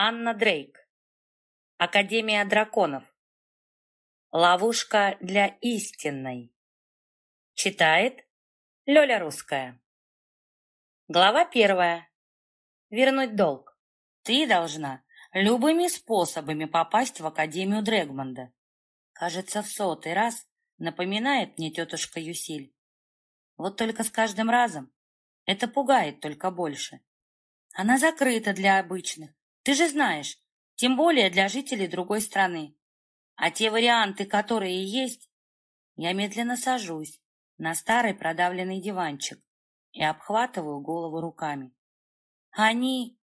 Анна Дрейк. Академия драконов. Ловушка для истинной. Читает Лёля Русская. Глава 1. Вернуть долг. Ты должна любыми способами попасть в Академию Дрэгмонда. Кажется, в 100-й раз напоминает мне тетушка Юсиль. Вот только с каждым разом это пугает только больше. Она закрыта для обычных, ты же знаешь, тем более для жителей другой страны. А те варианты, которые есть, я медленно сажусь на старый продавленный диванчик и обхватываю голову руками. Они,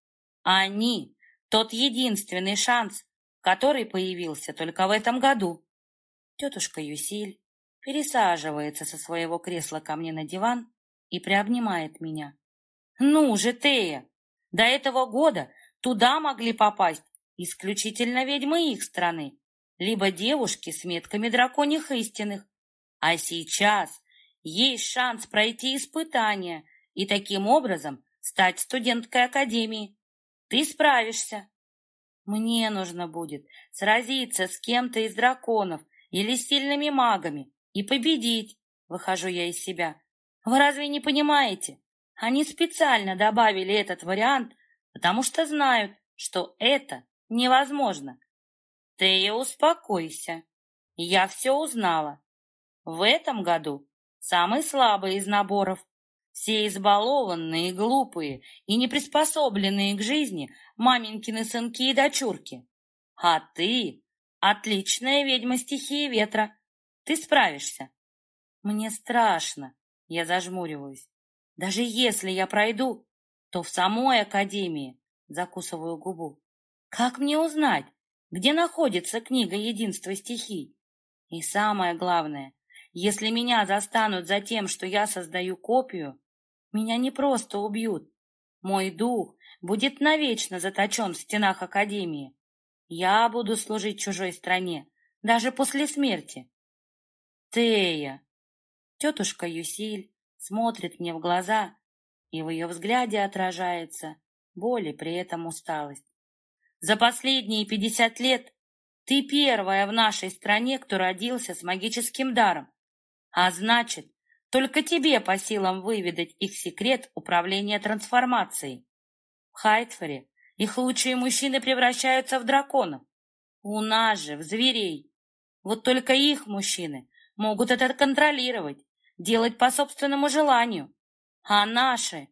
тот единственный шанс, который появился только в этом году. Тетушка Юсиль пересаживается со своего кресла ко мне на диван и приобнимает меня. Ну же, Тея, до этого года туда могли попасть исключительно ведьмы их страны, либо девушки с метками драконьих истинных. А сейчас есть шанс пройти испытания и таким образом стать студенткой академии. Ты справишься. Мне нужно будет сразиться с кем-то из драконов или с сильными магами и победить, выхожу я из себя. Вы разве не понимаете? Они специально добавили этот вариант, потому что знают, что это невозможно. Ты успокойся. Я все узнала. В этом году самый слабый из наборов. Все избалованные, глупые и неприспособленные к жизни маменькины сынки и дочурки. А ты отличная ведьма стихии ветра. Ты справишься. Мне страшно. Я зажмуриваюсь. Даже если я пройду, то в самой академии закусываю губу. Как мне узнать, где находится книга единства стихий? И самое главное, если меня застанут за тем, что я создаю копию, меня не просто убьют. Мой дух будет навечно заточен в стенах академии. Я буду служить чужой стране, даже после смерти. Тея! Тетушка Юсиль смотрит мне в глаза, и в ее взгляде отражается боль и при этом усталость. За последние 50 лет ты первая в нашей стране, кто родился с магическим даром. А значит, только тебе по силам выведать их секрет управления трансформацией. В Хайтфоре их лучшие мужчины превращаются в драконов. У нас же в зверей. Вот только их мужчины могут это контролировать, делать по собственному желанию. А наши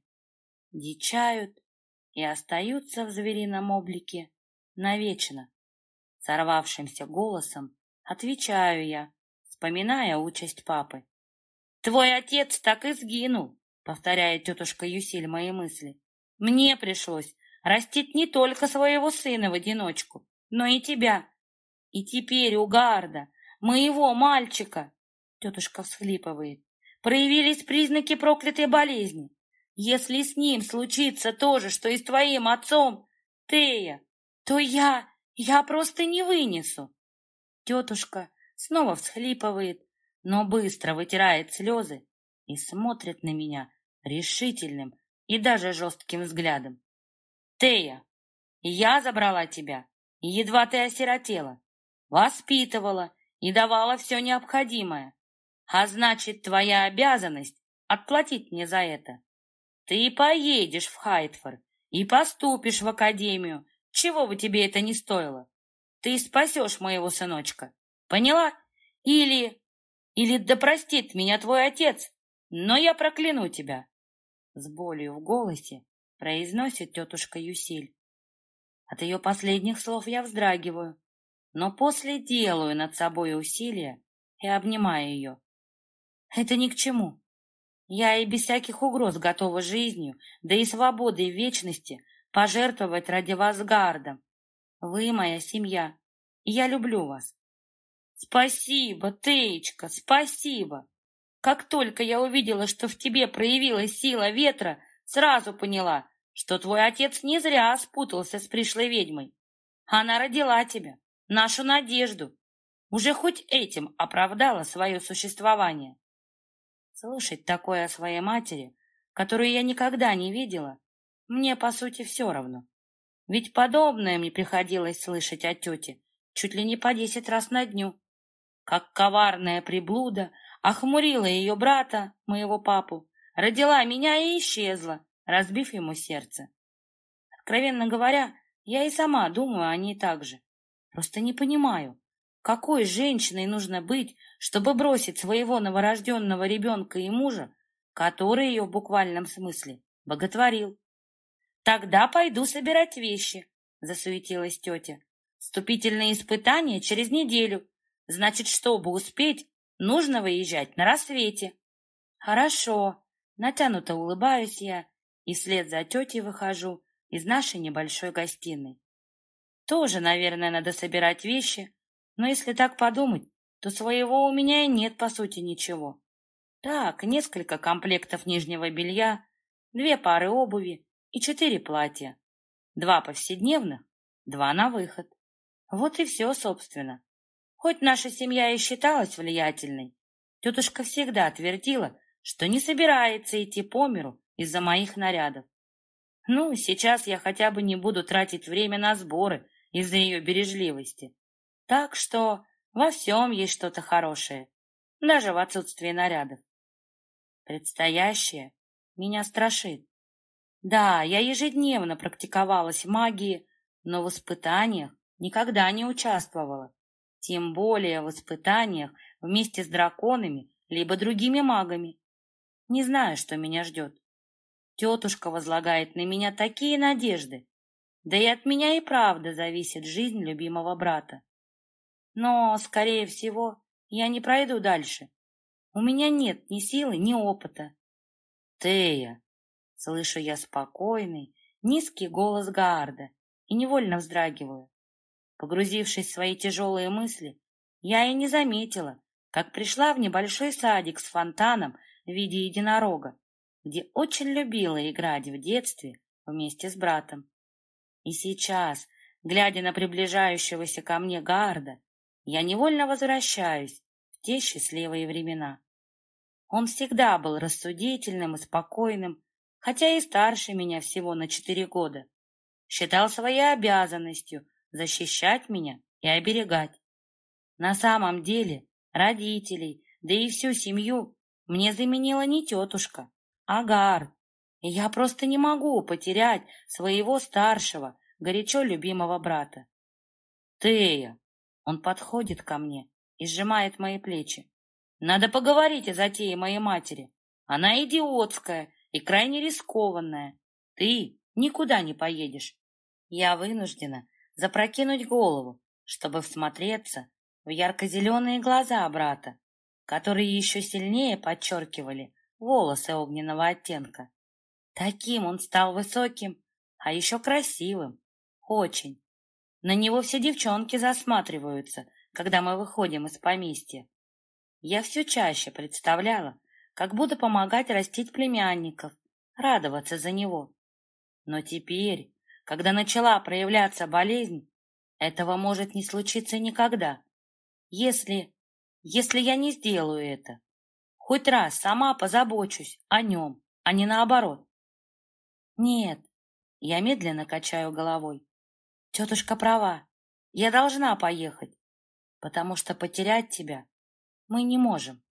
дичают и остаются в зверином облике навечно. Сорвавшимся голосом отвечаю я, вспоминая участь папы. «Твой отец так и сгинул», — повторяет тетушка Юсиль мои мысли. «Мне пришлось растить не только своего сына в одиночку, но и тебя. И теперь у Гарда, моего мальчика», — тетушка всхлипывает, «проявились признаки проклятой болезни. Если с ним случится то же, что и с твоим отцом, Тея, то я просто не вынесу». Тетушка снова всхлипывает, но быстро вытирает слезы и смотрит на меня решительным и даже жестким взглядом. «Тея, я забрала тебя, едва ты осиротела, воспитывала и давала все необходимое, а значит, твоя обязанность отплатить мне за это. Ты поедешь в Хайтфор и поступишь в академию, чего бы тебе это ни стоило. Ты спасешь моего сыночка, поняла? Или да простит меня твой отец, но я прокляну тебя!» С болью в голосе произносит тетушка Юсиль. От ее последних слов я вздрагиваю, но после делаю над собой усилия и обнимаю ее. Это ни к чему. Я и без всяких угроз готова жизнью, да и свободой в вечности пожертвовать ради вас Гардом. Вы моя семья, и я люблю вас. Спасибо, Теечка, спасибо. Как только я увидела, что в тебе проявилась сила ветра, сразу поняла, что твой отец не зря спутался с пришлой ведьмой. Она родила тебя, нашу надежду. Уже хоть этим оправдала свое существование. Слушать такое о своей матери, которую я никогда не видела, мне, по сути, все равно. Ведь подобное мне приходилось слышать от тети чуть ли не по 10 раз на дню. Как коварная приблуда охмурила ее брата, моего папу, родила меня и исчезла, разбив ему сердце. Откровенно говоря, я и сама думаю о ней так же. Просто не понимаю, какой женщиной нужно быть, чтобы бросить своего новорожденного ребенка и мужа, который ее в буквальном смысле боготворил. «Тогда пойду собирать вещи», — засуетилась тетя. «Вступительные испытания через неделю. Значит, чтобы успеть, нужно выезжать на рассвете». «Хорошо», — натянуто улыбаюсь я, и вслед за тетей выхожу из нашей небольшой гостиной. Тоже, наверное, надо собирать вещи, но если так подумать, то своего у меня и нет, по сути, ничего. Так, несколько комплектов нижнего белья, 2 пары обуви и 4 платья. 2 повседневных, 2 на выход. Вот и все, собственно. Хоть наша семья и считалась влиятельной, тетушка всегда твердила, что не собирается идти по миру из-за моих нарядов. Ну, сейчас я хотя бы не буду тратить время на сборы из-за ее бережливости. Так что во всем есть что-то хорошее, даже в отсутствии нарядов. Предстоящее меня страшит. Да, я ежедневно практиковалась в магии, но в испытаниях никогда не участвовала. Тем более в испытаниях вместе с драконами либо другими магами. Не знаю, что меня ждет. Тетушка возлагает на меня такие надежды. Да и от меня и правда зависит жизнь любимого брата. Но, скорее всего, я не пройду дальше. У меня нет ни силы, ни опыта. «Тея!» — слышу я спокойный, низкий голос Гаарда и невольно вздрагиваю. Погрузившись в свои тяжелые мысли, я и не заметила, как пришла в небольшой садик с фонтаном в виде единорога, где очень любила играть в детстве вместе с братом. И сейчас, глядя на приближающегося ко мне Гаарда, я невольно возвращаюсь в те счастливые времена. Он всегда был рассудительным и спокойным, хотя и старше меня всего на 4 года. Считал своей обязанностью защищать меня и оберегать. На самом деле родителей, да и всю семью мне заменила не тетушка, а Гаард. И я просто не могу потерять своего старшего, горячо любимого брата. «Тея!» Он подходит ко мне и сжимает мои плечи. «Надо поговорить о затее моей матери. Она идиотская и крайне рискованная. Ты никуда не поедешь». Я вынуждена запрокинуть голову, чтобы всмотреться в ярко-зеленые глаза брата, которые еще сильнее подчеркивали волосы огненного оттенка. Таким он стал высоким, а еще красивым. Очень. На него все девчонки засматриваются, когда мы выходим из поместья. Я все чаще представляла, как буду помогать растить племянников, радоваться за него. Но теперь, когда начала проявляться болезнь, этого может не случиться никогда. Если я не сделаю это, хоть раз сама позабочусь о нем, а не наоборот. Нет, я медленно качаю головой. Тетушка права, я должна поехать, потому что потерять тебя мы не можем.